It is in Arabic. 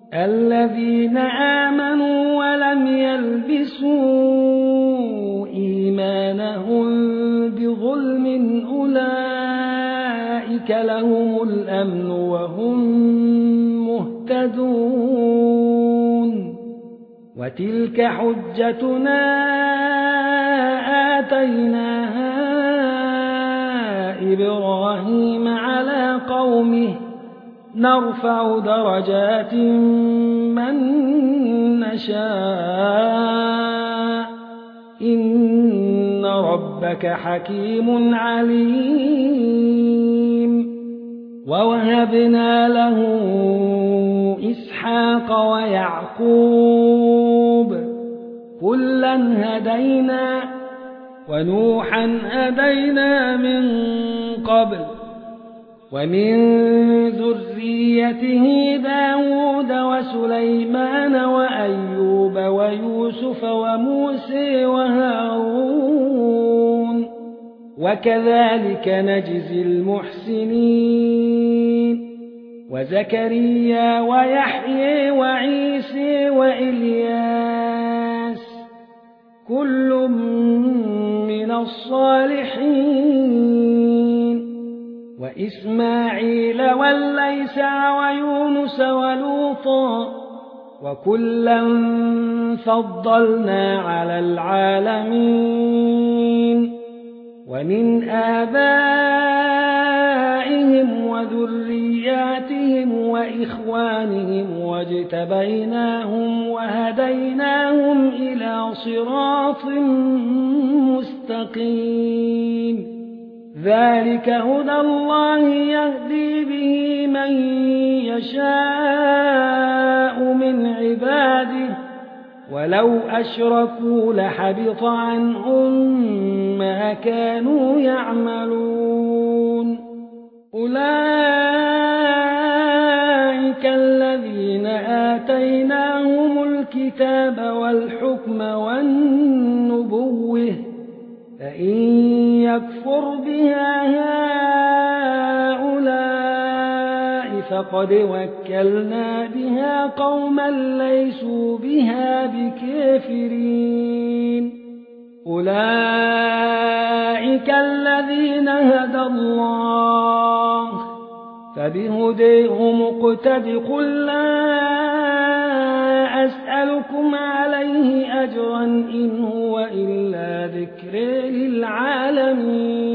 الذين آمنوا ولم يلبسوا إيمانهم بظلم أولئك لهم الأمن وهم مهتدون وتلك حجتنا آتيناها إبراهيم على قومه نرفع درجات من نشاء إن ربك حكيم عليم ووهبنا له إسحاق ويعقوب كلا هدينا ونوحا هدينا من قبل ومن ذريته داود وسليمان وأيوب ويوسف وموسى وهارون وكذلك نجزي المحسنين وزكريا ويحيى وعيسى وإلياس كل من الصالحين وإسماعيل واليسع ويونس ولوطا وكلا فضلنا على العالمين ومن آبائهم وذرياتهم وإخوانهم واجتبيناهم وهديناهم إلى صراط مستقيم ذلك هدى الله يهدي به من يشاء من عباده ولو أشركوا لحبط عنهم ما كانوا يعملون أولئك الذين آتيناهم الكتاب والحكم والنبوة فإن يكفر بها هؤلاء فقد وكلنا بها قوما ليسوا بها بكافرين أولئك الذين هدى الله فبهديه مقتد قل لا أسألكم عليه أجرا إن هو إلا ذكر للعالمين